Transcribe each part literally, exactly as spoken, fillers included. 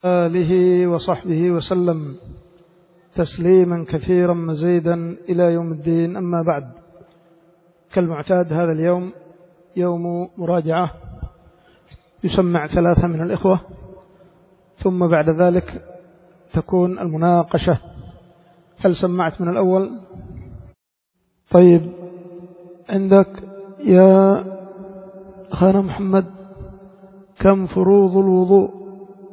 آله وصحبه وسلم تسليما كثيرا مزيدا إلى يوم الدين. أما بعد، كالمعتاد هذا اليوم يوم مراجعة، يسمع ثلاثة من الإخوة، ثم بعد ذلك تكون المناقشة. هل سمعت من الأول؟ طيب، عندك يا أخانا محمد كم فروض الوضوء؟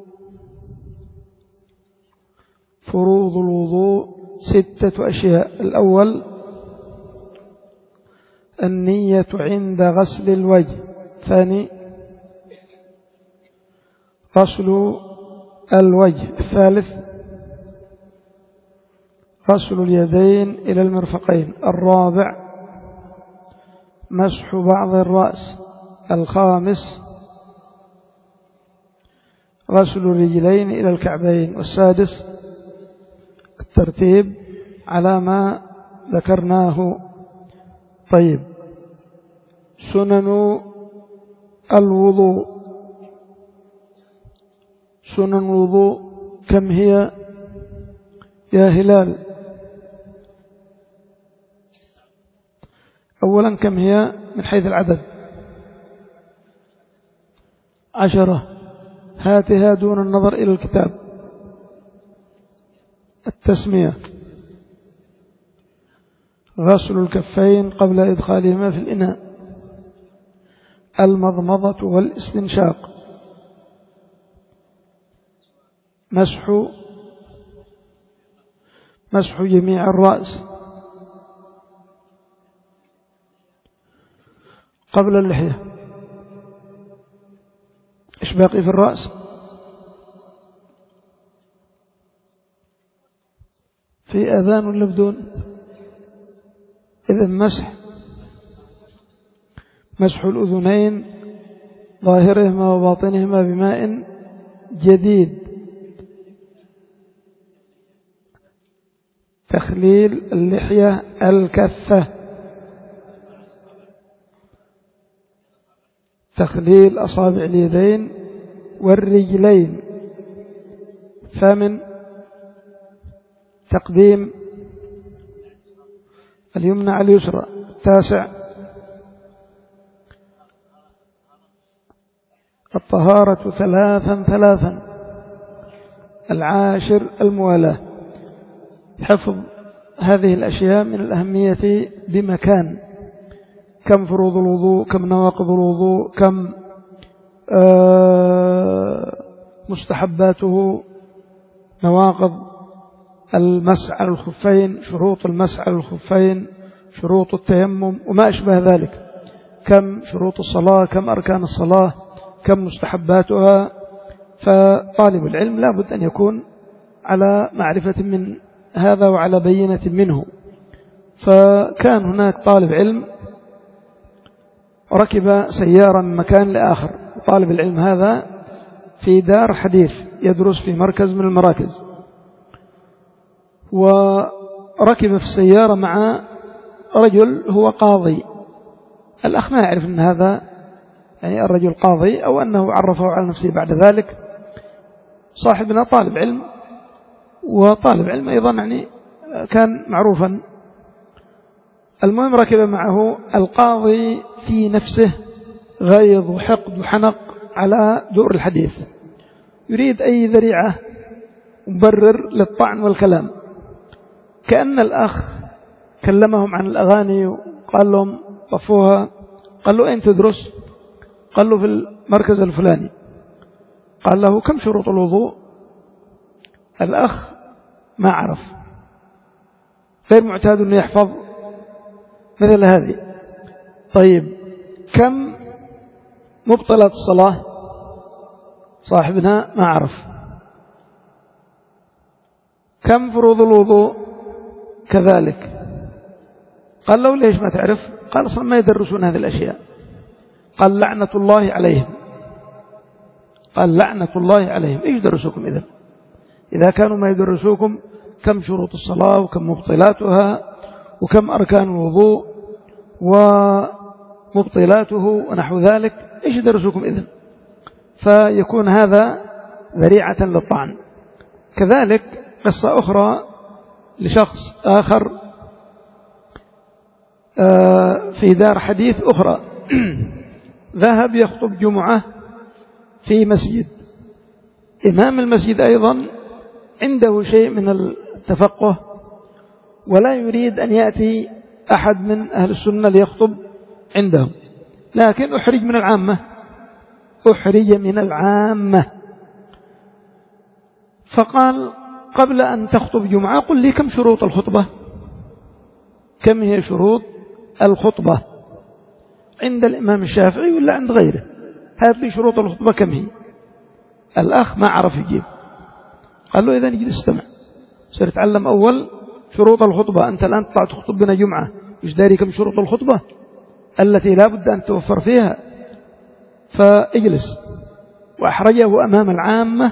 فروض الوضوء ستة أشياء. الأول النية عند غسل الوجه. ثاني غسل الوجه. الثالث غسل اليدين إلى المرفقين. الرابع مسح بعض الرأس. الخامس غسل الرجلين إلى الكعبين. والسادس الترتيب على ما ذكرناه. طيب، سنن الوضوء. سنن الوضوء كم هي يا هلال؟ أولا كم هي من حيث العدد؟ عشرة. هاتها دون النظر إلى الكتاب. التسمية: غسل الكفين قبل إدخالهما في الإناء. المضمضة والاستنشاق. مسح مسح جميع الرأس قبل اللحية. إيش باقي في الرأس؟ في أذان ولا بدون؟ إذن مسح مسح الأذنين ظاهرهما وباطنهما بماء جديد. تخليل اللحية الكثة. تخليل أصابع اليدين والرجلين. ثامن تقديم اليمنى على اليسرى. التاسع الطهارة ثلاثا ثلاثا. العاشر الموالاة. حفظ هذه الأشياء من الأهمية بمكان. كم فروض الوضوء، كم نواقض الوضوء، كم آه مستحباته، نواقض المسح على الخفين، شروط المسح على الخفين، شروط التيمم وما أشبه ذلك. كم شروط الصلاة، كم أركان الصلاة، كم مستحباتها. فطالب العلم لا بد أن يكون على معرفة من هذا وعلى بينة منه. فكان هناك طالب علم ركب سيارة من مكان لآخر. طالب العلم هذا في دار حديث يدرس في مركز من المراكز، وركب في السيارة مع رجل هو قاضي. الأخ ما يعرف أن هذا يعني الرجل قاضي، أو أنه عرفه على نفسه بعد ذلك. صاحبنا طالب علم، وطالب علم أيضا يعني كان معروفا. المهم ركب معه القاضي في نفسه غيظ وحقد وحنق على دور الحديث، يريد أي ذريعة مبرر للطعن والكلام. كأن الأخ كلمهم عن الأغاني وقال لهم طفوها. قال له أين تدرس؟ قال له في المركز الفلاني. قال له كم شروط الوضوء؟ الأخ ما عرف، غير معتاد أنه يحفظ مثل هذه. طيب، كم مبطلات الصلاة؟ صاحبنا ما عرف. كم فروض الوضوء؟ كذلك. قال له ليش ما تعرف؟ قال أصلا ما يدرسون هذه الأشياء. قال لعنة الله عليهم. قال لعنة الله عليهم. إيش يدرسوكم إذن؟ إذا كانوا ما يدرسوكم كم شروط الصلاة وكم مبطلاتها وكم أركان الوضوء ومبطلاته ونحو ذلك، إيش يدرسوكم إذن؟ فيكون هذا ذريعة للطعن. كذلك قصة أخرى لشخص آخر في دار حديث أخرى ذهب يخطب جمعة في مسجد، إمام المسجد أيضا عنده شيء من التفقه ولا يريد أن يأتي أحد من أهل السنة ليخطب عندهم، لكن أحرج من العامة أحرج من العامة فقال قبل أن تخطب جمعة قل لي كم شروط الخطبة، كم هي شروط الخطبة عند الإمام الشافعي ولا عند غيره، هات لي شروط الخطبة كم هي. الأخ ما عرف يجيب، قال له إذا نجي استمع، صرت تعلم أول شروط الخطبة، أنت الآن تطلع تخطب بنا جمعة مش داري كم شروط الخطبة التي لا بد أن توفر فيها، فاجلس. وأحرجه أمام العامة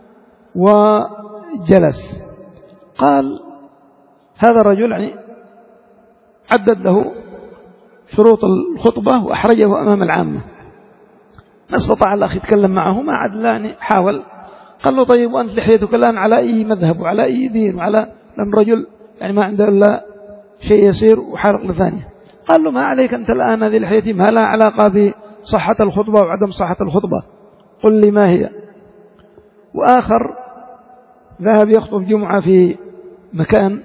وجلس. قال هذا الرجل يعني عدد له شروط الخطبة وأحرجه أمام العامة، ما استطاع الأخ يتكلم معه، ما عاد يعني حاول. قال له طيب وأنت لحيتك الآن على أي مذهب وعلى أي دين وعلى، لأن الرجل يعني ما عنده إلا شيء يسير وحارق لثانية. قال له ما عليك أنت الآن، هذه لحيتي ما لها علاقة بصحة الخطبة وعدم صحة الخطبة، قل لي ما هي. وآخر ذهب يخطب جمعة في مكان،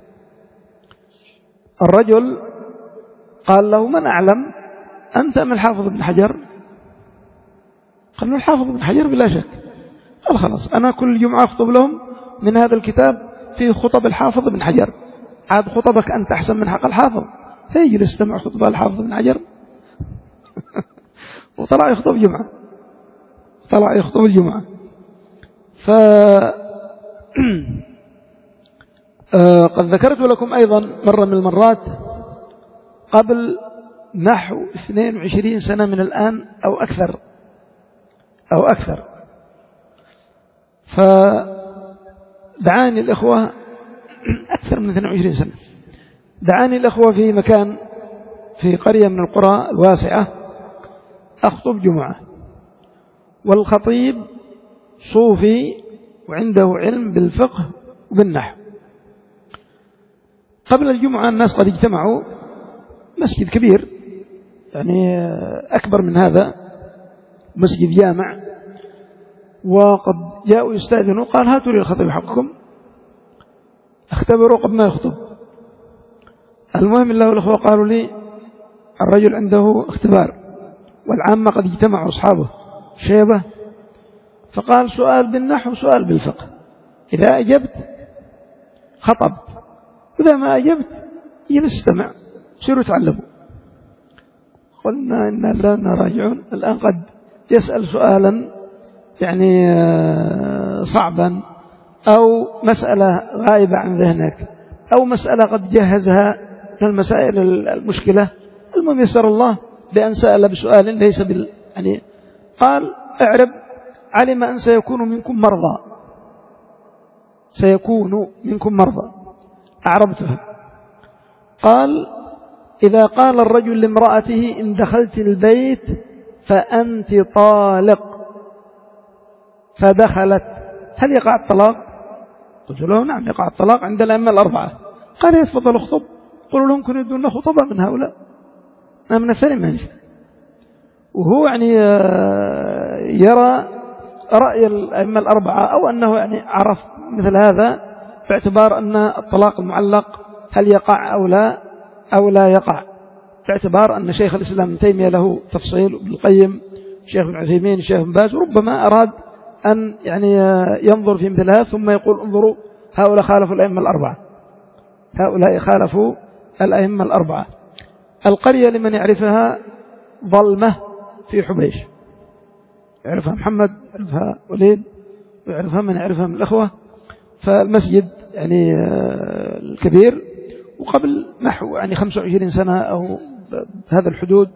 الرجل قال له من أعلم أنت من الحافظ ابن حجر؟ قال له الحافظ ابن حجر بلا شك. قال خلاص أنا كل جمعة أخطب لهم من هذا الكتاب في خطب الحافظ ابن حجر، عاد خطبك أنت أحسن من حق الحافظ، فيجلس يستمع خطبة الحافظ ابن حجر وطلع يخطب جمعة، طلع يخطب الجمعة. ف قد ذكرت لكم أيضا مرة من المرات قبل نحو اثنين وعشرين سنة من الآن أو أكثر أو أكثر، فدعاني الإخوة أكثر من اثنين وعشرين سنة، دعاني الإخوة في مكان في قرية من القرى الواسعة أخطب جمعة، والخطيب صوفي وعنده علم بالفقه وبالنحو. قبل الجمعة الناس قد اجتمعوا، مسجد كبير يعني أكبر من هذا، مسجد جامع، وقد جاءوا يستأذنوا، قال هاتوا لي الخطيب حقكم اختبروا قبل ما يخطب. المهم الله والأخوة قالوا لي الرجل عنده اختبار والعامة قد اجتمعوا أصحابه شيبة، فقال سؤال بالنحو سؤال بالفقه، إذا أجبت خطبت، إذا ما أجبت ينستمع سيروا تعلموا. قلنا إنا لا نراجعون، الآن قد يسأل سؤالا يعني صعبا أو مسألة غائبة عن ذهنك أو مسألة قد جهزها من المسائل المشكلة، المهم يسر الله بأن سأل بسؤال ليس بال يعني قال اعرب علم أن سيكون منكم مرضى، سيكون منكم مرضى، أعربتها. قال إذا قال الرجل لامرأته إن دخلت البيت فأنت طالق فدخلت هل يقع الطلاق؟ قلت له نعم يقع الطلاق عند الأئمة الأربعة. قال يتفضل اخطب. قلوا لهم كن يدون خطبة من هؤلاء، ما من الثاني ما نجد. وهو يعني يرى رأي الأئمة الأربعة أو أنه يعني عرف مثل هذا باعتبار أن الطلاق المعلق هل يقع أو لا أو لا يقع، باعتبار أن شيخ الإسلام ابن تيمية له تفصيل، وابن القيم، شيخ ابن عثيمين، شيخ ابن باز، ربما أراد أن يعني ينظر في مثلها ثم يقول انظروا هؤلاء خالفوا الأئمة الأربعة، هؤلاء خالفوا الأئمة الأربعة. القرية لمن يعرفها ظلمة في حبيش، يعرفها محمد، يعرفها وليد، ويعرفها من يعرفها من الأخوة. فالمسجد يعني الكبير، وقبل نحو يعني خمسة وعشرين سنة أو هذا الحدود.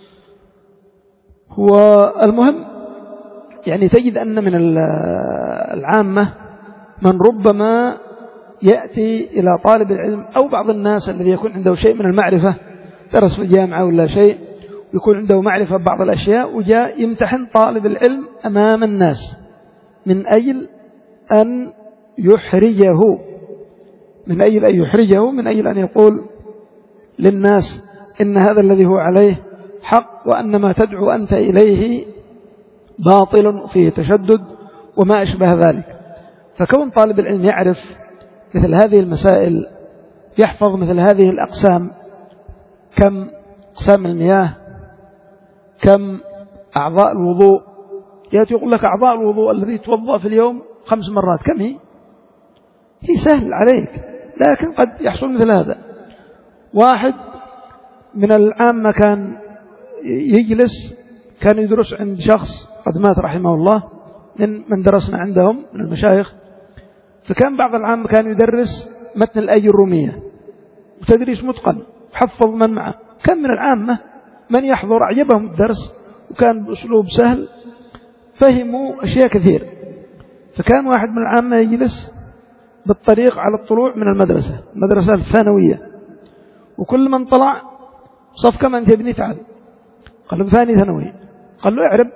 هو المهم يعني تجد أن من العامة من ربما يأتي إلى طالب العلم أو بعض الناس الذي يكون عنده شيء من المعرفة، درس في الجامعة ولا شيء، يكون عنده معرفة ببعض الأشياء، وجاء يمتحن طالب العلم أمام الناس من أجل أن يحرجه من أجل أن يحرجه من أجل أن يقول للناس إن هذا الذي هو عليه حق، وأن ما تدعو أنت إليه باطل فيه تشدد وما أشبه ذلك. فكون طالب العلم يعرف مثل هذه المسائل، يحفظ مثل هذه الأقسام، كم أقسام المياه، كم أعضاء الوضوء، يأتي يقول لك أعضاء الوضوء الذي توضأ في اليوم خمس مرات كم هي؟ هي سهل عليك، لكن قد يحصل مثل هذا. واحد من العامة كان يجلس، كان يدرس عند شخص قد مات رحمه الله من من درسنا عندهم من المشايخ، فكان بعض العامة كان يدرس متن الآية الرومية وتدريس متقن، حفظ من معه. كان من العامة من يحضر أعجبهم الدرس، وكان بأسلوب سهل، فهموا أشياء كثير. فكان واحد من العامة يجلس بالطريق على الطلوع من المدرسة المدرسة الثانوية، وكل من طلع صف كم أنت ابني تعال، قال له ثاني ثانوي، قال له اعرب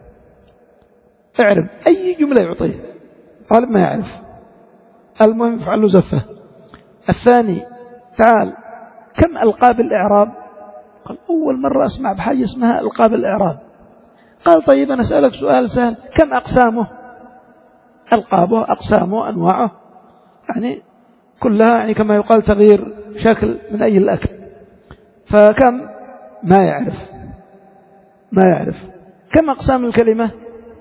اعرب أي جملة يعطيه، طالب ما يعرف، المهم فعل له زفة. الثاني تعال كم ألقاب الإعراب، قال أول مرة أسمع بحاجة اسمها ألقاب الإعراب. قال طيب أنا أسألك سؤال سهل، كم أقسامه؟ ألقابه أقسامه أنواعه يعني كلها يعني كما يقال تغيير شكل من أي الأكل. فكم؟ ما يعرف ما يعرف. كم أقسام الكلمة؟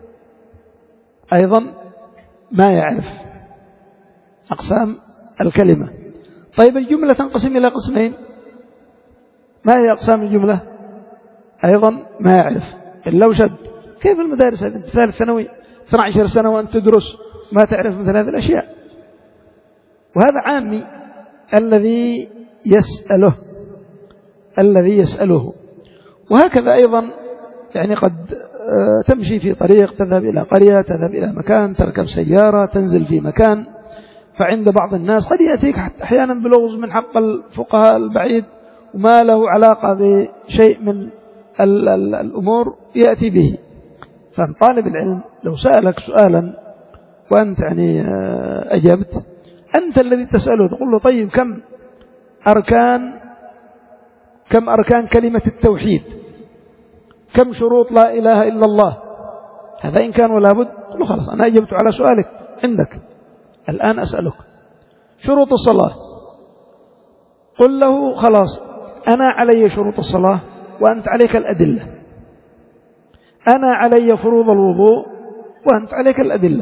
أيضا ما يعرف أقسام الكلمة. طيب الجملة تنقسم إلى قسمين، ما هي أقسام الجملة؟ أيضا ما يعرف إلا وشد. كيف المدارس هذه؟ ثالث ثانوي اثنتي عشرة سنة وأنت تدرس ما تعرف مثل هذه الأشياء. وهذا عامي الذي يسأله الذي يسأله. وهكذا أيضا يعني قد تمشي في طريق، تذهب إلى قرية، تذهب إلى مكان، تركب سيارة، تنزل في مكان، فعند بعض الناس قد يأتيك أحيانا بلغز من حق الفقهاء البعيد وما له علاقة بشيء من الأمور يأتي به. فطالب العلم لو سألك سؤالا وأنت يعني أجبت، أنت الذي تسأله تقول له طيب كم أركان كم أركان كلمة التوحيد، كم شروط لا إله إلا الله، هذا إن كان ولا بد. قل له خلاص أنا أجبت على سؤالك عندك، الآن أسألك شروط الصلاة. قل له خلاص أنا علي شروط الصلاة وأنت عليك الأدلة، أنا علي فروض الوضوء وأنت عليك الأدلة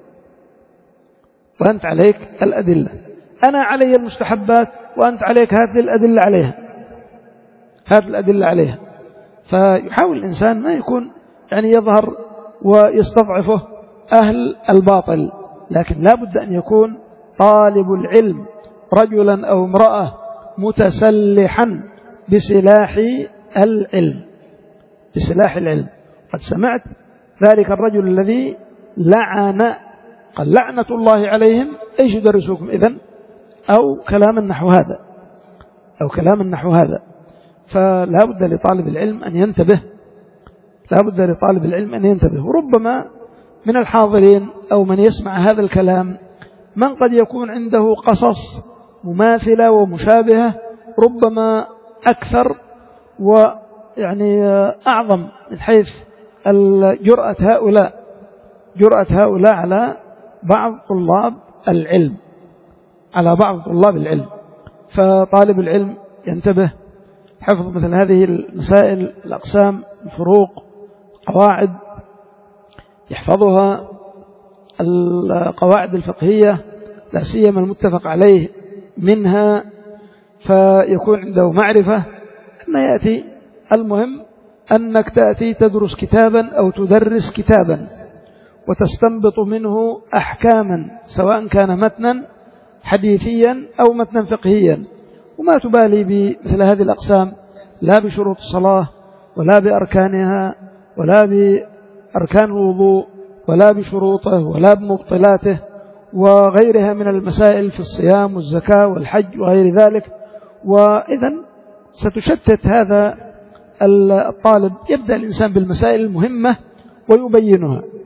وأنت عليك الأدلة أنا علي المستحبات وأنت عليك هذه الأدلة عليها هذه الأدلة عليها. فيحاول الإنسان ما يكون يعني يظهر ويستضعفه أهل الباطل، لكن لا بد أن يكون طالب العلم رجلا أو امرأة متسلحا بسلاح العلم بسلاح العلم. قد سمعت ذلك الرجل الذي لعن، قال لعنة الله عليهم، إيش يدرسوكم إذن؟ أو كلام النحو هذا أو كلام النحو هذا. فلا بد لطالب العلم أن ينتبه لا بد لطالب العلم أن ينتبه. وربما من الحاضرين أو من يسمع هذا الكلام من قد يكون عنده قصص مماثلة ومشابهة، ربما أكثر ويعني أعظم من حيث جرأة هؤلاء جرأة هؤلاء على بعض طلاب العلم على بعض طلاب العلم. فطالب العلم ينتبه، حفظ مثل هذه المسائل، الأقسام، الفروق، قواعد يحفظها، القواعد الفقهية لا سيما المتفق عليه منها، فيكون عنده معرفة أما يأتي. المهم أنك تأتي تدرس كتابا أو تدرس كتابا وتستنبط منه أحكاما، سواء كان متنا حديثيا أو متنا فقهيا، وما تبالي بمثل هذه الأقسام، لا بشروط الصلاة ولا بأركانها ولا بأركان الوضوء ولا بشروطه ولا بمبطلاته وغيرها من المسائل في الصيام والزكاة والحج وغير ذلك. وإذن ستشتت هذا الطالب. يبدأ الإنسان بالمسائل المهمة ويبينها،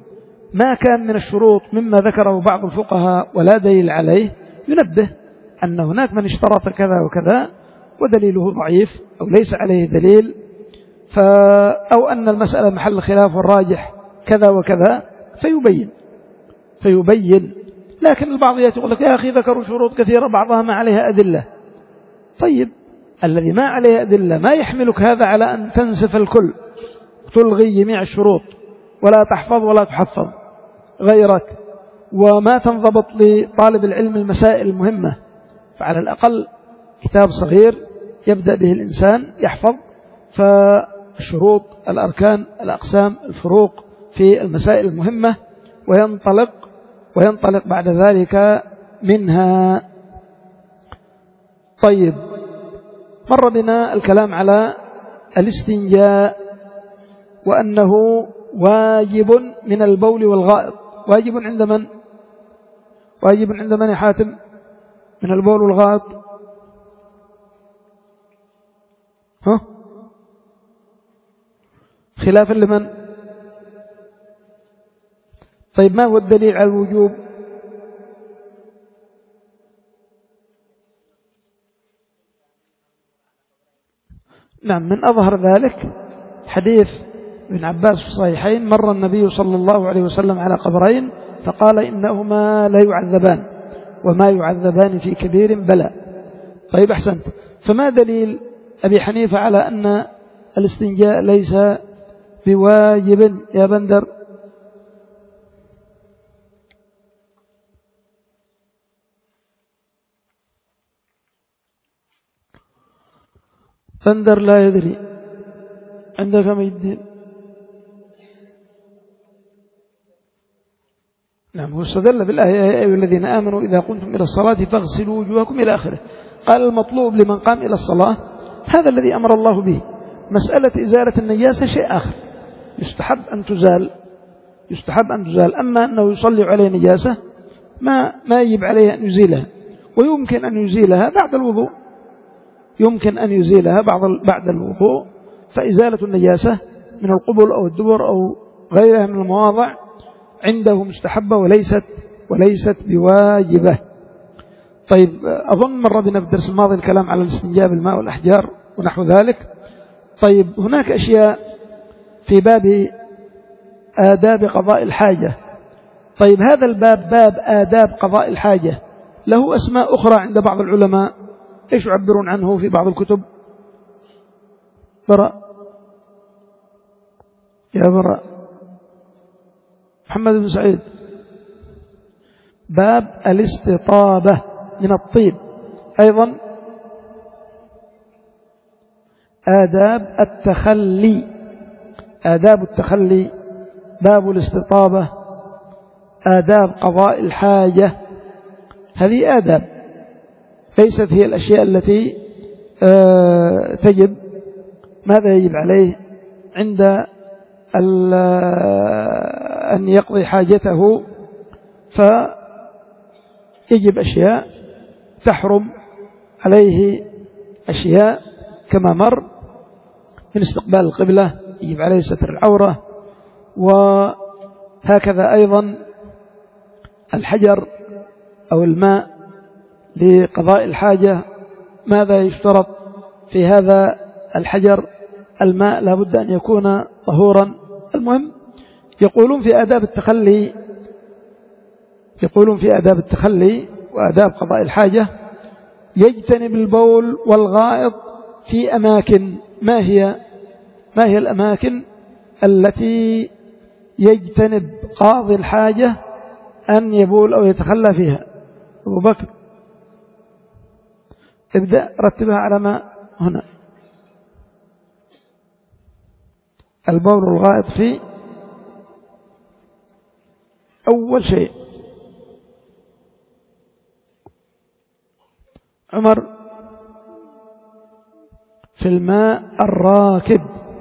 ما كان من الشروط مما ذكره بعض الفقهاء ولا دليل عليه ينبه أن هناك من اشترط كذا وكذا ودليله ضعيف أو ليس عليه دليل، أو أن المسألة محل خلاف والراجح كذا وكذا فيبين فيبين لكن البعض يقول لك يا أخي ذكروا شروط كثيرة بعضها ما عليها أدلة. طيب الذي ما عليه أدلة ما يحملك هذا على أن تنسف الكل تلغي جميع الشروط ولا تحفظ ولا تحفظ غيرك وما تنضبط لطالب العلم المسائل المهمة. فعلى الأقل كتاب صغير يبدأ به الإنسان يحفظ فالشروط الأركان الأقسام الفروق في المسائل المهمة وينطلق وينطلق بعد ذلك منها. طيب مر بنا الكلام على الاستنجاء وأنه واجب من البول والغائط. واجب عند من؟ واجب عند من يا حاتم من البول والغائط؟ ها؟ خلافا لمن؟ طيب ما هو الدليل على الوجوب؟ نعم من أظهر ذلك حديث ابن عباس في الصحيحين مر النبي صلى الله عليه وسلم على قبرين فقال إنهما لا يعذبان وما يعذبان في كبير بلى. طيب أحسنت. فما دليل أبي حنيفة على أن الاستنجاء ليس بواجب يا بندر؟ بندر لا يدري. عندك ما يدين؟ نعم هو استدل بالآية يا أيها الذين آمنوا إذا قمتم إلى الصلاة فاغسلوا وجوهكم إلى آخره. قال المطلوب لمن قام إلى الصلاة هذا الذي أمر الله به. مسألة إزالة النجاسة شيء آخر يستحب أن تزال يستحب أن تزال أما أنه يصلي عليه نجاسة ما ما يجب عليه أن يزيلها ويمكن أن يزيلها بعد الوضوء يمكن أن يزيلها بعد الوضوء. فإزالة النجاسة من القبل أو الدبر أو غيرها من المواضع عنده مستحبة وليست وليست بواجبة. طيب أظن مر بنا في الدرس الماضي الكلام على الاستنجاء بالماء والأحجار ونحو ذلك. طيب هناك أشياء في باب آداب قضاء الحاجة. طيب هذا الباب باب آداب قضاء الحاجة له أسماء أخرى عند بعض العلماء إيش يعبرون عنه في بعض الكتب؟ براء يا براء محمد بن سعيد باب الاستطابة من الطيب. أيضا آداب التخلي آداب التخلي باب الاستطابة آداب قضاء الحاجة. هذه آداب ليست هي الأشياء التي آه تجب. ماذا يجب عليه عند أن يقضي حاجته؟ فيجب أشياء تحرم عليه أشياء كما مر من استقبال القبلة يجب عليه ستر العورة وهكذا أيضا الحجر أو الماء لقضاء الحاجة ماذا يشترط في هذا الحجر؟ الماء لا بد أن يكون طهورا. المهم يقولون في آداب التخلي يقولون في آداب التخلي وآداب قضاء الحاجة يجتنب البول والغائط في أماكن. ما هي ما هي الأماكن التي يجتنب قاضي الحاجة أن يبول أو يتخلى فيها؟ أبو بكر ابدأ رتبها على ما هنا. البول والغائط في أول شيء. عمر في الماء الراكد.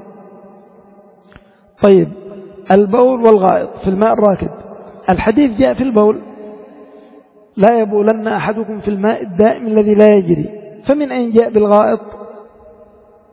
طيب البول والغائط في الماء الراكد. الحديث جاء في البول لا يبولن أحدكم في الماء الدائم الذي لا يجري. فمن أين جاء بالغائط؟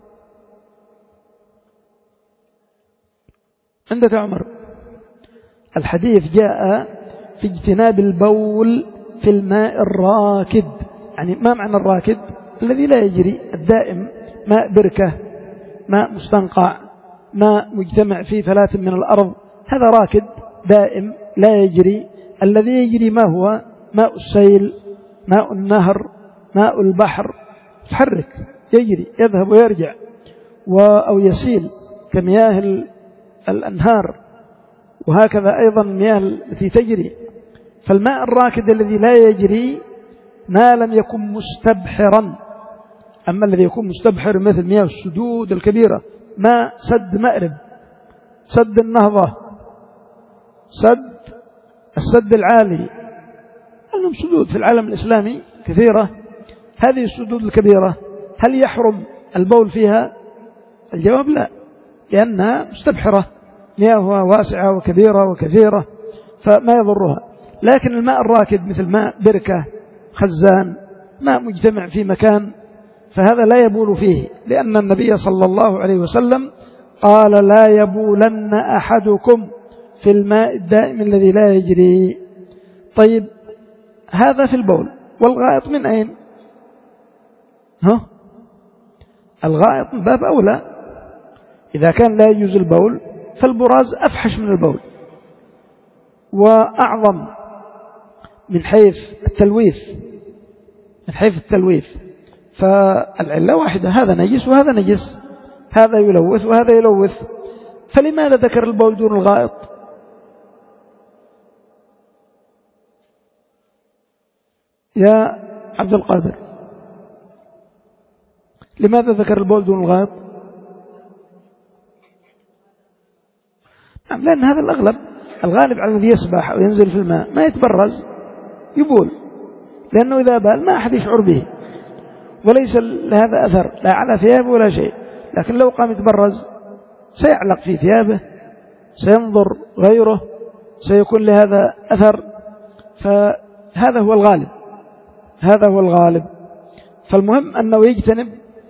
عندك عمر الحديث جاء في اجتناب البول في الماء الراكد. يعني ما معنى الراكد؟ الذي لا يجري، الدائم، ماء بركة، ماء مستنقع، ماء مجتمع فيه فلاة من الأرض، هذا راكد دائم لا يجري. الذي يجري ما هو؟ ماء السيل، ماء النهر، ماء البحر، يتحرك يجري يذهب ويرجع، أو يسيل كمياه الأنهار، وهكذا أيضا المياه التي تجري. فالماء الراكد الذي لا يجري ما لم يكن مستبحرا. أما الذي يكون مستبحر مثل مياه السدود الكبيرة، ماء سد مأرب، سد النهضة، سد السد العالي، لهم سدود في العالم الإسلامي كثيرة. هذه السدود الكبيرة هل يحرم البول فيها؟ الجواب لا، لأنها مستبحرة، مياهها واسعة وكبيرة وكثيرة فما يضرها. لكن الماء الراكد مثل ماء بركة، خزان، ماء مجتمع في مكان، فهذا لا يبول فيه، لأن النبي صلى الله عليه وسلم قال لا يبولن أحدكم في الماء الدائم الذي لا يجري. طيب هذا في البول. والغائط من أين؟ ها؟ الغائط من باب أولى. إذا كان لا يجوز البول فالبراز أفحش من البول وأعظم من حيث التلويث، من حيث التلويث. فالعلة واحدة، هذا نجس وهذا نجس، هذا يلوث وهذا يلوث، فلماذا ذكر البول دون الغائط؟ يا عبد القادر، لماذا ذكر البول دون الغائط؟ نعم، لأن هذا الأغلب، الغالب على الذي يسبح أو ينزل في الماء ما يتبرز يبول، لأنه إذا بال ما أحد يشعر به وليس لهذا أثر لا على ثيابه ولا شيء. لكن لو قام يتبرز سيعلق في ثيابه، سينظر غيره، سيكون لهذا أثر. فهذا هو الغالب، هذا هو الغالب. فالمهم أنه يجتنب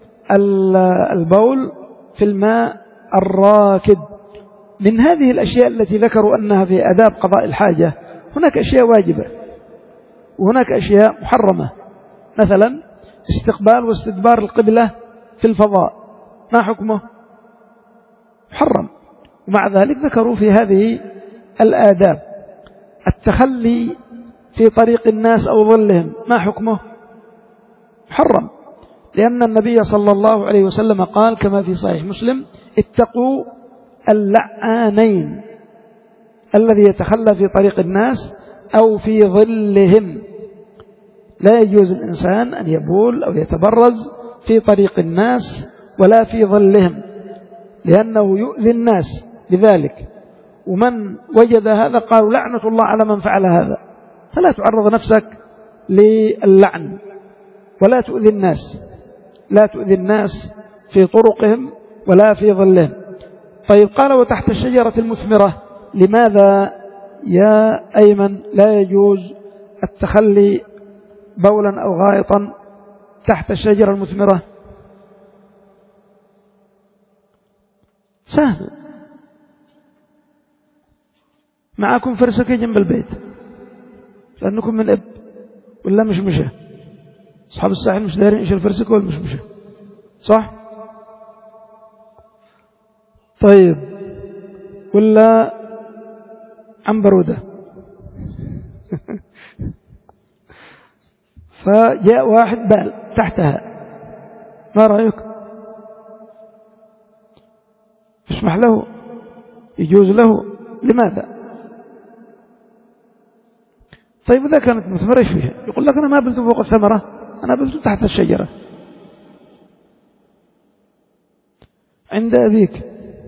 البول في الماء الراكد. من هذه الأشياء التي ذكروا أنها في آداب قضاء الحاجة هناك أشياء واجبة وهناك أشياء محرمة. مثلا استقبال واستدبار القبلة في الفضاء، ما حكمه؟ محرم. ومع ذلك ذكروا في هذه الآداب. التخلي في طريق الناس أو ظلهم، ما حكمه؟ محرم، لأن النبي صلى الله عليه وسلم قال كما في صحيح مسلم اتقوا اللعانين، الذي يتخلى في طريق الناس أو في ظلهم. لا يجوز الإنسان أن يبول أو يتبرز في طريق الناس ولا في ظلهم، لأنه يؤذي الناس بذلك. ومن وجد هذا قالوا لعنة الله على من فعل هذا. فلا تعرض نفسك للعن ولا تؤذي الناس، لا تؤذي الناس في طرقهم ولا في ظلهم. طيب قال وتحت الشجرة المثمرة، لماذا يا أيمن لا يجوز التخلي بولا أو غائطا تحت الشجرة المثمرة؟ سهل، معكم فرسكة جنب البيت لأنكم من إب ولا مش مشة، أصحاب الساحل مش دارين إيش الفرسكة ولا مش مشة، صح؟ طيب ولا عنبرودة فجاء واحد بال تحتها، ما رأيك؟ اسمح له، يجوز له، لماذا؟ طيب إذا كانت مثمرة إيش فيها؟ يقول لك أنا ما بلت فوق الثمرة، أنا بلت تحت الشجرة عند أبيك.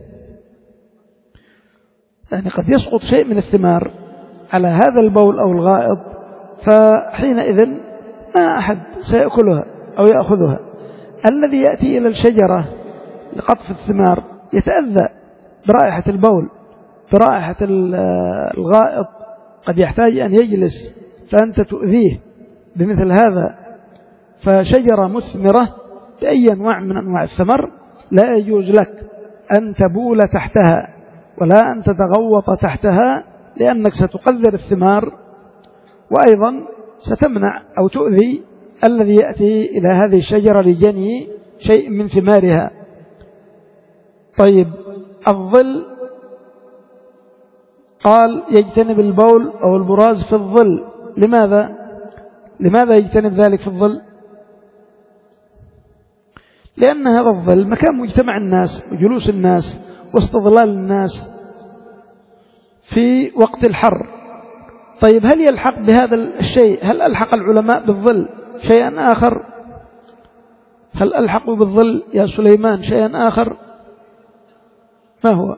يعني قد يسقط شيء من الثمار على هذا البول أو الغائط، فحينئذ ما أحد سيأكلها أو يأخذها. الذي يأتي إلى الشجرة لقطف الثمار يتأذى برائحة البول، برائحة الغائط، قد يحتاج أن يجلس، فأنت تؤذيه بمثل هذا. فشجرة مثمرة بأي أنواع من أنواع الثمر لا يجوز لك أن تبول تحتها ولا أن تتغوط تحتها لأنك ستقذر الثمار، وأيضا ستمنع أو تؤذي الذي يأتي إلى هذه الشجرة لجني شيء من ثمارها. طيب الظل، قال يجتنب البول أو البراز في الظل. لماذا؟ لماذا يجتنب ذلك في الظل؟ لأن هذا الظل مكان مجتمع الناس وجلوس الناس واستظلال الناس في وقت الحر. طيب هل يلحق بهذا الشيء، هل ألحق العلماء بالظل شيئا آخر؟ هل ألحقوا بالظل يا سليمان شيئا آخر؟ ما هو؟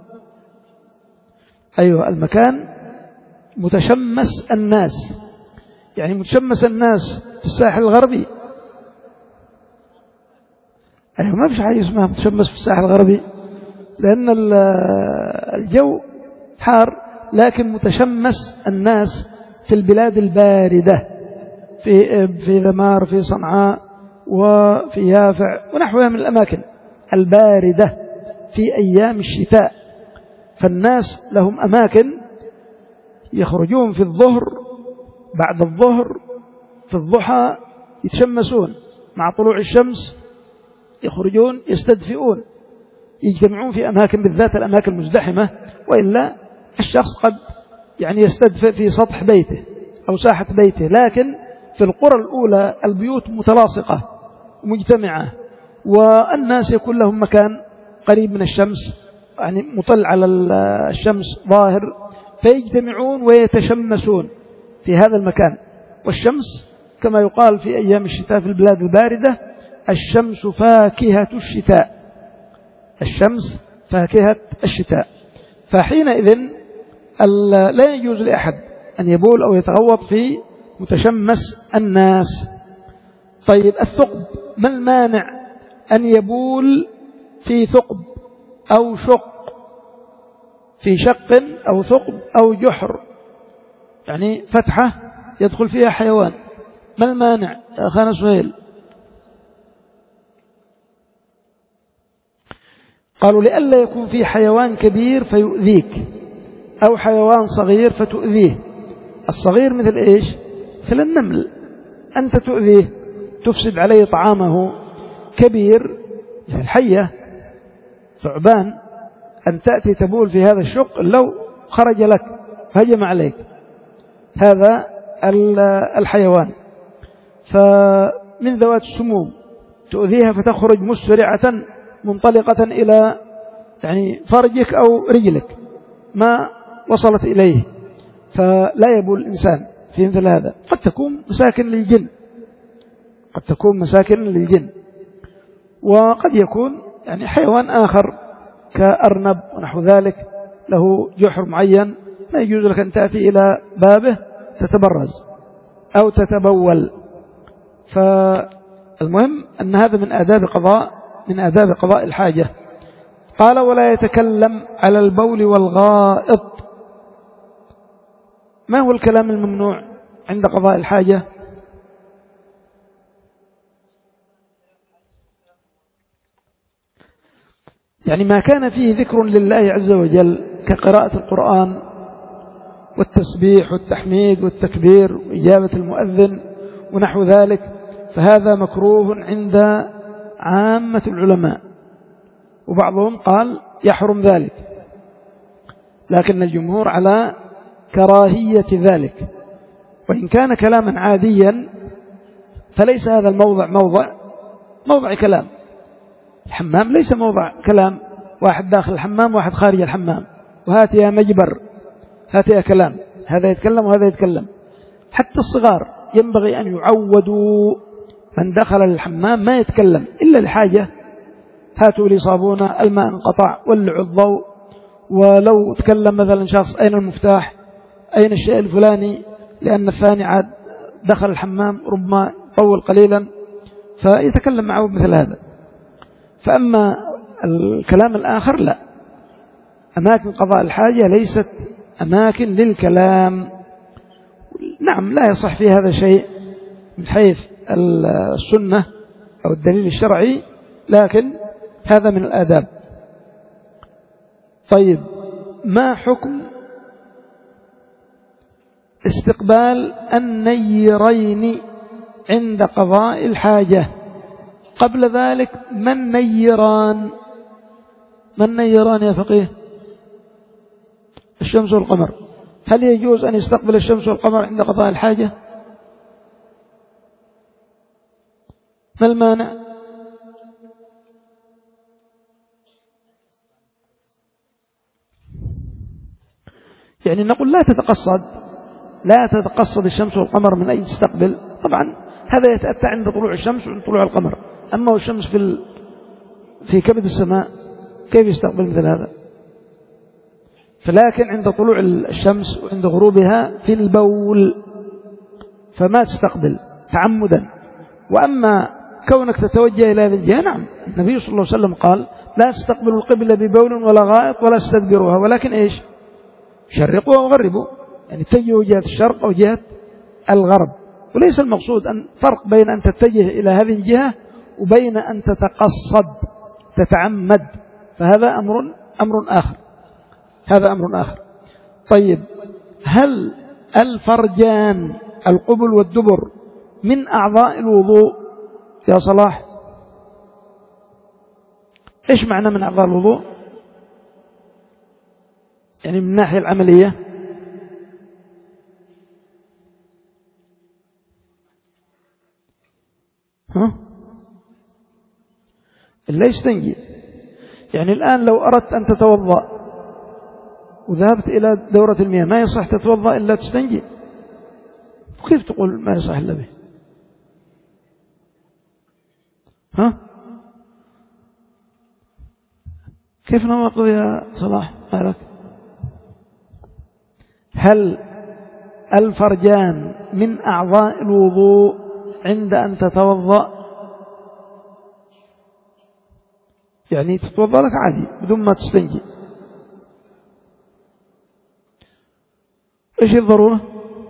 أيوة، المكان متشمس الناس، يعني متشمس الناس في الساحل الغربي. أيوة، ما فيش حاجة اسمها متشمس في الساحل الغربي، لأن الجو حار، لكن متشمس الناس في البلاد الباردة، في في ذمار، في صنعاء، وفي يافع ونحوها من الأماكن الباردة في أيام الشتاء. فالناس لهم أماكن يخرجون في الظهر، بعد الظهر، في الضحى، يتشمسون مع طلوع الشمس، يخرجون يستدفئون، يجتمعون في أماكن، بالذات الأماكن المزدحمة. وإلا الشخص قد يعني يستدفئ في سطح بيته أو ساحة بيته، لكن في القرى الأولى البيوت متلاصقة ومجتمعة، والناس يكون لهم مكان قريب من الشمس، يعني مطل على الشمس ظاهر، فيجتمعون ويتشمسون في هذا المكان. والشمس كما يقال في أيام الشتاء في البلاد الباردة: الشمس فاكهة الشتاء، الشمس فاكهة الشتاء. فحينئذ لا يجوز لأحد أن يبول أو يتغوط في متشمس الناس. طيب الثقب، ما المانع أن يبول في ثقب أو شق، في شق أو ثقب أو جحر، يعني فتحة يدخل فيها حيوان، ما المانع يا أخانا سهيل؟ قالوا لئلا يكون في حيوان كبير فيؤذيك، أو حيوان صغير فتؤذيه. الصغير مثل إيش؟ مثل النمل، أنت تؤذيه، تفسد عليه طعامه. كبير مثل الحية، ثعبان، أن تأتي تبول في هذا الشق، لو خرج لك هجم عليك هذا الحيوان. فمن ذوات السموم تؤذيها فتخرج مسرعة منطلقة إلى يعني فرجك أو رجلك ما وصلت إليه، فلا يبول الإنسان في مثل هذا. قد تكون مساكن للجن، قد تكون مساكن للجن، وقد يكون يعني حيوان آخر كأرنب ونحو ذلك له جحر معين، لا يجوز لك أن تأتي إلى بابه تتبرز أو تتبول. فالمهم أن هذا من آداب قضاء من آداب قضاء الحاجة. قال ولا يتكلم على البول والغائط. ما هو الكلام الممنوع عند قضاء الحاجة؟ يعني ما كان فيه ذكر لله عز وجل كقراءة القرآن والتسبيح والتحميد والتكبير وإجابة المؤذن ونحو ذلك، فهذا مكروه عند عامة العلماء، وبعضهم قال يحرم ذلك، لكن الجمهور على كراهية ذلك. وإن كان كلاما عاديا فليس هذا الموضع موضع موضع كلام. الحمام ليس موضع كلام، واحد داخل الحمام واحد خارج الحمام، وهات يا مجبر، هات يا كلام، هذا يتكلم وهذا يتكلم. حتى الصغار ينبغي أن يعودوا، من دخل الحمام ما يتكلم إلا الحاجة، هاتوا لي صابونة، الماء انقطع، ولعوا الضوء. ولو تكلم مثلا شخص أين المفتاح، أين الشيء الفلاني، لأن الثاني عاد دخل الحمام ربما طول قليلا فيتكلم معه مثل هذا. فأما الكلام الآخر لا، أماكن قضاء الحاجة ليست أماكن للكلام. نعم لا يصح في هذا شيء من حيث السنة أو الدليل الشرعي، لكن هذا من الآداب. طيب ما حكم استقبال النيرين عند قضاء الحاجة. قبل ذلك ما النيران؟ ما النيران يا فقيه؟ الشمس والقمر. هل يجوز أن يستقبل الشمس والقمر عند قضاء الحاجة؟ ما المانع؟ يعني نقول لا تتقصد لا تتقصد الشمس والقمر من أي تستقبل. طبعا هذا يتأتى عند طلوع الشمس وعند طلوع القمر. أما الشمس في ال... في كبد السماء كيف يستقبل مثل هذا؟ فلكن عند طلوع الشمس وعند غروبها في البول فما تستقبل تعمدا. وأما كونك تتوجه إلى هذه الجهة، نعم، النبي صلى الله عليه وسلم قال لا تستقبلوا القبلة ببول ولا غائط ولا تستدبروها، ولكن إيش؟ شرقوا وغربوا، يعني اتجهوا جهة الشرق أو جهة الغرب. وليس المقصود أن فرق بين أن تتجه إلى هذه الجهة وبين أن تتقصد تتعمد، فهذا أمر أمر آخر هذا أمر آخر. طيب، هل الفرجان القبل والدبر من أعضاء الوضوء يا صلاح؟ إيش معنى من أعضاء الوضوء؟ يعني من الناحية العملية ها؟ إلا يستنجي. يعني الآن لو أردت أن تتوضأ وذهبت إلى دورة المياه ما يصح تتوضأ إلا تستنجي. وكيف تقول ما يصح إلا به؟ ها؟ كيف نواقض يا صلاح؟ مالك؟ هل الفرجان من أعضاء الوضوء عند أن تتوضأ؟ يعني تتوضأ لك عادي بدون ما تستنجي. إيش الضرورة؟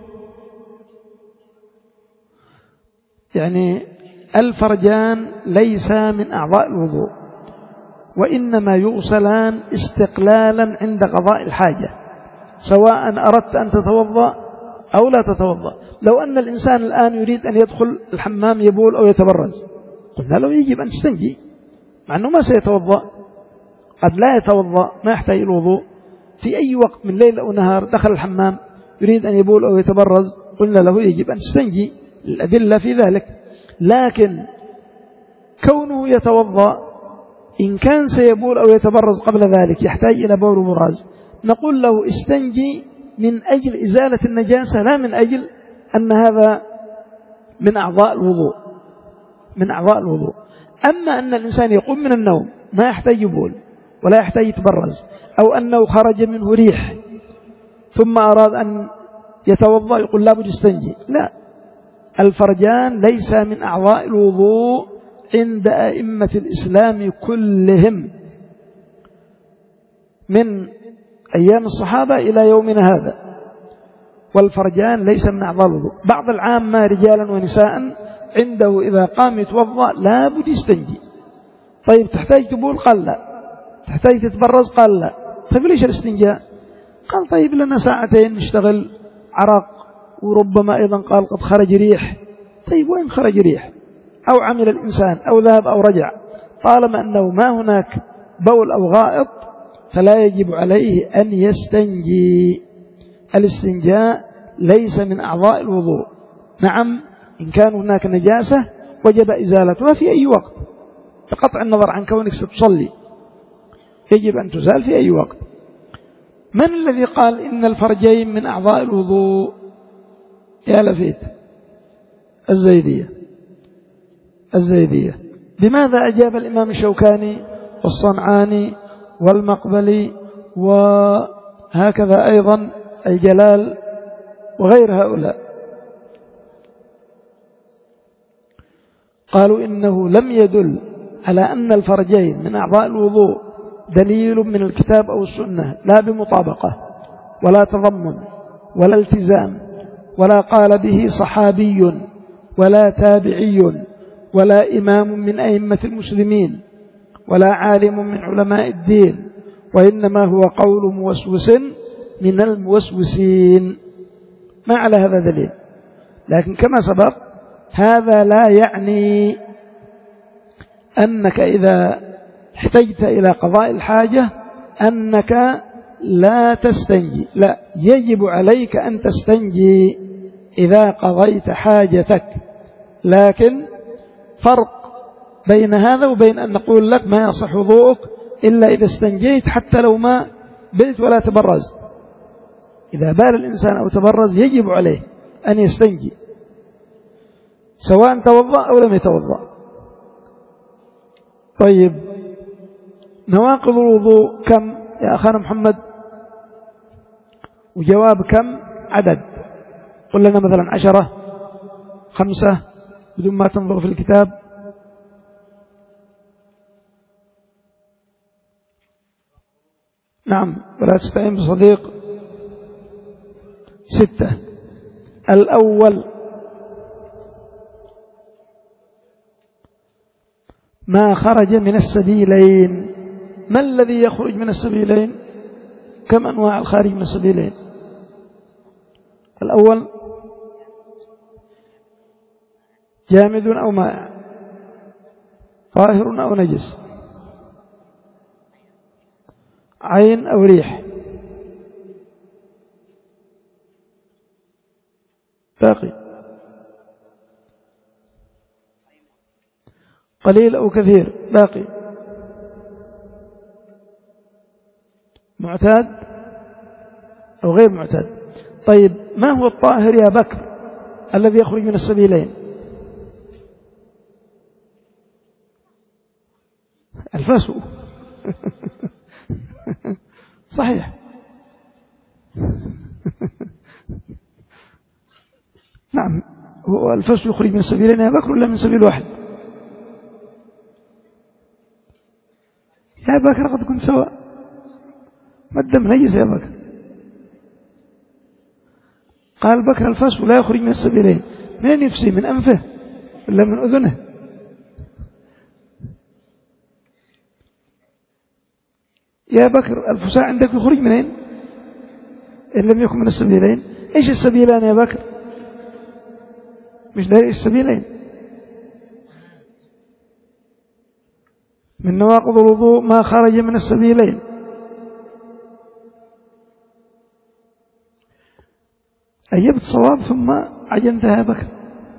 يعني الفرجان ليس من أعضاء الوضوء، وإنما يغسلان استقلالا عند قضاء الحاجة، سواء أردت أن تتوضأ أو لا تتوضأ. لو أن الإنسان الآن يريد أن يدخل الحمام يبول أو يتبرز، قلنا له يجب أن تستنجي، مع أنه ما سيتوضأ، قد لا يتوضأ ما يحتاج الوضوء في أي وقت من ليل أو نهار، دخل الحمام يريد أن يبول أو يتبرز، قلنا له يجب أن تستنجي، الأدلة في ذلك. لكن كونه يتوضأ إن كان سيبول أو يتبرز قبل ذلك يحتاج إلى بول وبراز، نقول له استنجي من أجل إزالة النجاسة، لا من أجل أن هذا من أعضاء الوضوء من أعضاء الوضوء. أما أن الإنسان يقوم من النوم ما يحتاج يبول ولا يحتاج يتبرز، أو أنه خرج منه ريح ثم أراد أن يتوضأ يقول لا بد يستنجي، لا، الفرجان ليس من أعضاء الوضوء عند أئمة الإسلام كلهم من أيام الصحابة إلى يومنا هذا، والفرجان ليس من أعضاء الوضوء. بعض العامة رجالا ونساء عنده إذا قام يتوضأ لا بد يستنجي. طيب تحتاج تبول؟ قال لا. تحتاج تتبرز؟ قال لا. طيب ليش الاستنجاء؟ قال طيب لنا ساعتين نشتغل عرق، وربما أيضا قال قد خرج ريح. طيب وين خرج ريح؟ أو عمل الإنسان أو ذهب أو رجع، طالما أنه ما هناك بول أو غائط فلا يجب عليه أن يستنجي. الاستنجاء ليس من أعضاء الوضوء. نعم، إن كان هناك نجاسة وجب إزالتها في أي وقت، بقطع النظر عن كونك ستصلي، يجب أن تزال في أي وقت. من الذي قال إن الفرجين من أعضاء الوضوء يا لفيت؟ الزيدية الزيدية بماذا أجاب الإمام الشوكاني والصنعاني والمقبلي وهكذا أيضا الجلال وغير هؤلاء؟ قالوا إنه لم يدل على أن الفرجين من أعضاء الوضوء دليل من الكتاب أو السنة، لا بمطابقة ولا تضمن ولا التزام، ولا قال به صحابي ولا تابعي ولا إمام من أئمة المسلمين ولا عالم من علماء الدين، وإنما هو قول موسوس من الموسوسين. ما على هذا دليل. لكن كما سبق هذا لا يعني أنك إذا احتجت إلى قضاء الحاجة أنك لا تستنجي، لا، يجب عليك أن تستنجي إذا قضيت حاجتك. لكن فرق بين هذا وبين أن نقول لك ما يصح وضوءك إلا إذا استنجيت حتى لو ما بلت ولا تبرزت. إذا بال الإنسان أو تبرز يجب عليه أن يستنجي سواء توضأ أو لم يتوضأ. طيب، نواقض الوضوء كم يا أخانا محمد؟ وجواب كم عدد؟ قل لنا مثلا عشرة، خمسة، بدون ما تنظر في الكتاب. نعم، ولا تستعين بصديق. ستة. الأول ما خرج من السبيلين. ما الذي يخرج من السبيلين؟ كم أنواع الخارج من السبيلين؟ الأول جامد أو مائع، طاهر أو نجس، عين أو ريح، باقي قليل أو كثير، باقي معتاد أو غير معتاد. طيب، ما هو الطاهر يا بكر الذي يخرج من السبيلين؟ الفسو. صحيح. نعم، هو الفسو يخرج من السبيلين يا بكر ولا من سبيل واحد؟ يا بكر قد كنت سواء، ما الدم نجس يا بكر. قال بكر الفسو لا يخرج من السبيلين. من أين يفسي؟ من أنفه ولا من أذنه؟ يا بكر الفساء عندك يخرج منين إن لم يكن من السبيلين؟ إيش السبيلان يا بكر؟ مش داري إيش السبيلين؟ من نواقض الوضوء ما خرج من السبيلين. أجبت صواب ثم عجنتها يا بكر.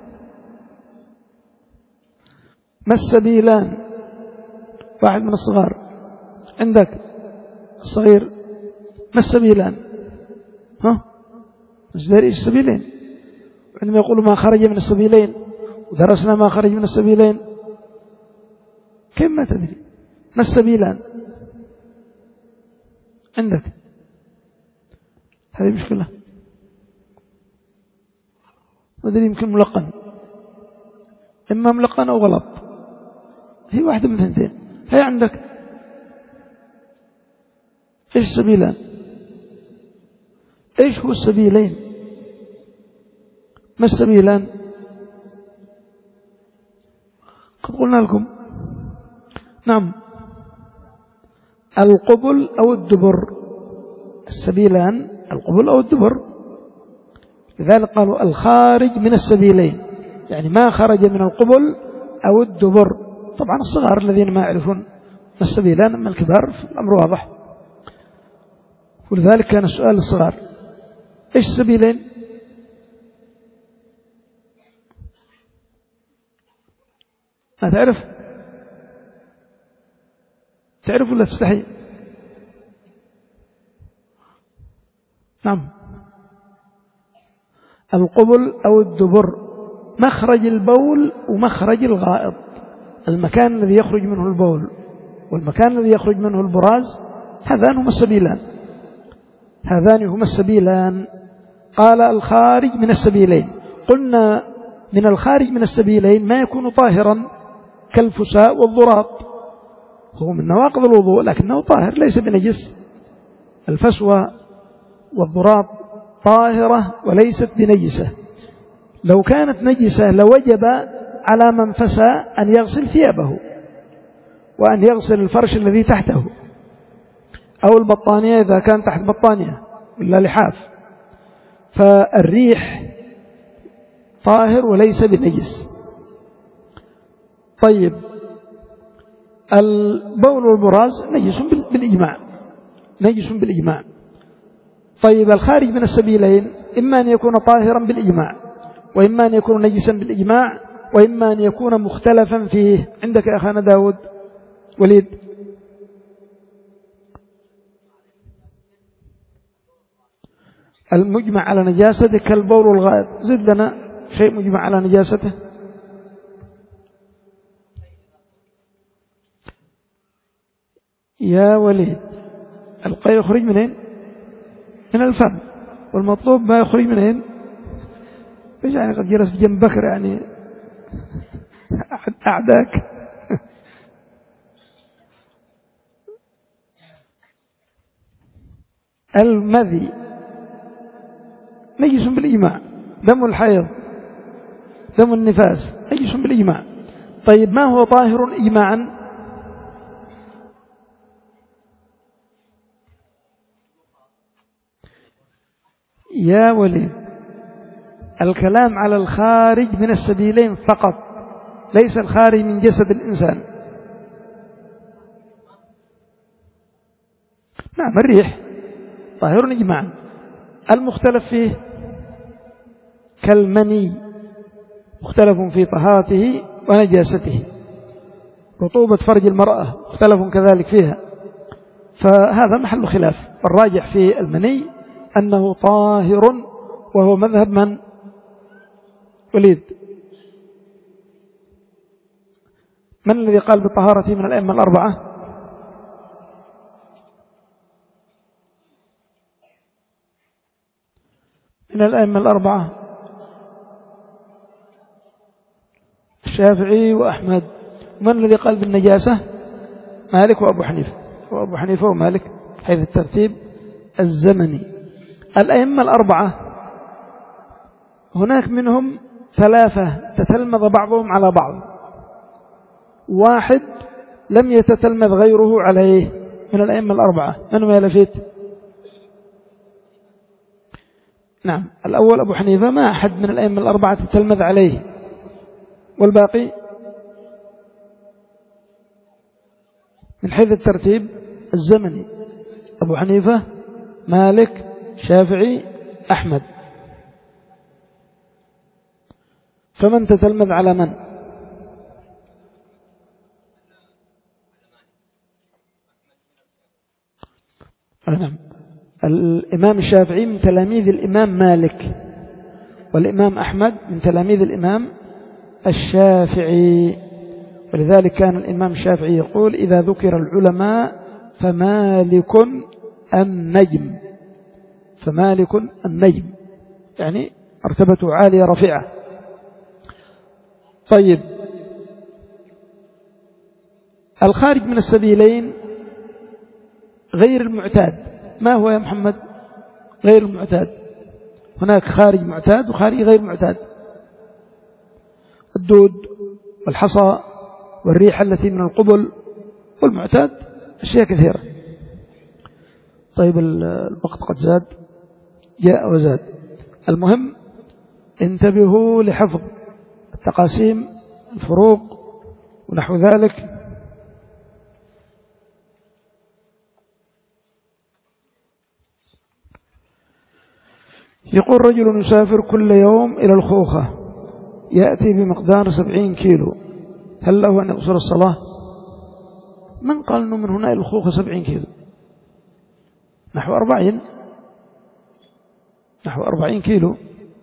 ما السبيلان؟ واحد من الصغار عندك الصغير، ما السبيلان؟ ها؟ مش داري إيش السبيلين؟ عندما يقولوا ما خرج من السبيلين ودرسنا ما خرج من السبيلين، كيف ما تدري ما السبيلان عندك؟ هذه مشكلة. ما أدري، يمكن ملقن، إما ملقن أو غلط، هي واحدة من اثنتين. هي عندك إيش السبيلان؟ إيش هو السبيلين؟ ما السبيلان؟ قد قلنا لكم. نعم، القبل أو الدبر. السبيلان القبل أو الدبر. لذلك قالوا الخارج من السبيلين، يعني ما خرج من القبل أو الدبر. طبعا الصغار الذين ما يعرفون ما السبيلان، أما الكبار الأمر واضح. ولذلك كان السؤال للصغار إيش السبيلين؟ ما تعرف؟ تعرف ولا تستحي؟ نعم، القبل أو الدبر، مخرج البول ومخرج الغائط، المكان الذي يخرج منه البول والمكان الذي يخرج منه البراز، هذان هما السبيلان. هذان هما السبيلان. قال الخارج من السبيلين. قلنا من الخارج من السبيلين ما يكون طاهرا كالفساء والضراط، هو من نواقض الوضوء لكنه طاهر ليس بنجس. الفسوى والضراط طاهرة وليست بنجسة. لو كانت نجسة لوجب على من فسى أن يغسل ثيابه وأن يغسل الفرش الذي تحته أو البطانية إذا كان تحت بطانية ولا لحاف. فالريح طاهر وليس بنجس. طيب البول والبراز نجس بالإجماع، نجس بالإجماع. طيب الخارج من السبيلين إما أن يكون طاهرا بالإجماع، وإما أن يكون نجسا بالإجماع، وإما أن يكون مختلفا فيه. عندك يا أخانا داود وليد؟ المجمع على نجاسته كالبول والغائط. زد لنا شيء مجمع على نجاسته. يا وليد القي يخرج منين؟ من الفم، والمطلوب ما يخرج منين؟ ايش يعني قد جلست جنب بكر يعني أعداك. المذي نجس بالإجماع، دم الحيض دم النفاس نجس بالإجماع. طيب ما هو طاهر إجماعا؟ يا وليد الكلام على الخارج من السبيلين فقط، ليس الخارج من جسد الإنسان. نعم الريح طاهر إجماعا. المختلف فيه كالمني، مختلف في طهارته ونجاسته. رطوبة فرج المرأة مختلف كذلك فيها، فهذا محل خلاف. الراجح في المني أنه طاهر، وهو مذهب من؟ وليد من الذي قال بالطهارة من الأئمة الأربعة؟ من الأئمة الأربعة الشافعي وأحمد. من الذي قال بالنجاسة؟ مالك وأبو حنيفة، وأبو حنيفة ومالك حيث الترتيب الزمني. الأئمة الأربعة هناك منهم ثلاثة تتلمذ بعضهم على بعض، واحد لم يتتلمذ غيره عليه من الأئمة الأربعة. من هو يا لفيت؟ نعم الأول أبو حنيفة، ما أحد من الأئمة الأربعة تتلمذ عليه. والباقي من حيث الترتيب الزمني أبو حنيفة مالك شافعي أحمد. فمن تتلمذ على من؟ نعم الإمام الشافعي من تلاميذ الإمام مالك، والإمام أحمد من تلاميذ الإمام الشافعي. ولذلك كان الإمام الشافعي يقول إذا ذكر العلماء فمالك النجم، فمالك النجم يعني مرتبته عالية رفيعة. طيب الخارج من السبيلين غير المعتاد ما هو يا محمد؟ غير المعتاد. هناك خارج معتاد وخارج غير معتاد. الدود والحصى والريح التي من القبل، والمعتاد أشياء كثيرة. طيب الوقت قد زاد، جاء وزاد. المهم انتبهوا لحفظ التقاسيم الفروق ونحو ذلك. يقول رجل يسافر كل يوم إلى الخوخة يأتي بمقدار سبعين كيلو، هل له أن يقصر الصلاة؟ من قال أنه من هنا إلى الخوخة سبعين كيلو؟ نحو أربعين، نحو أربعين كيلو،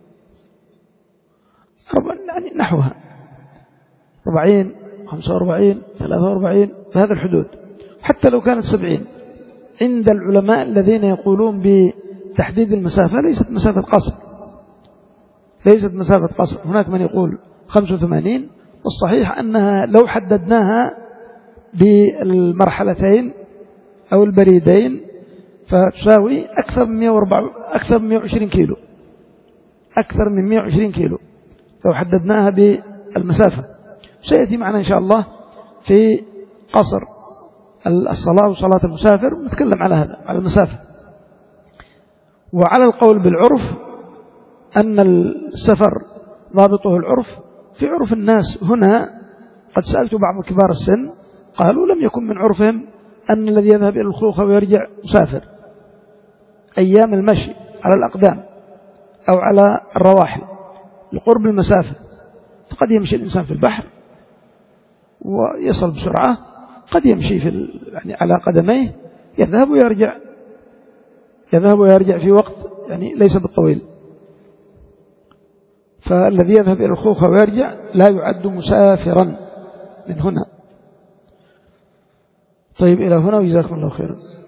يعني نحوها أربعين خمسة وأربعين ثلاثة وأربعين بهذا الحدود. حتى لو كانت سبعين عند العلماء الذين يقولون بتحديد المسافة ليست مسافة قصر، ليست مسافة قصر. هناك من يقول خمسة وثمانين، والصحيح أنها لو حددناها بالمرحلتين أو البريدين فتساوي أكثر من مئة وأربعة أكثر من مئة وعشرين كيلو، أكثر من مئة وعشرين كيلو لو حددناها بالمسافة. سيأتي معنا إن شاء الله في قصر الصلاة وصلاة المسافر نتكلم على هذا، على المسافة. وعلى القول بالعرف أن السفر ضابطه العرف في عرف الناس. هنا قد سألت بعض كبار السن قالوا لم يكن من عرفهم أن الذي يذهب إلى الخوخة ويرجع مسافر، أيام المشي على الأقدام أو على الرواحل لقرب المسافة، فقد يمشي الإنسان في البحر ويصل بسرعة، قد يمشي في يعني على قدميه يذهب ويرجع يذهب ويرجع في وقت يعني ليس بالطويل. فالذي يذهب إلى الخوخة ويرجع لا يعد مسافرا من هنا. طيب إلى هنا وجزاكم الله خيرا.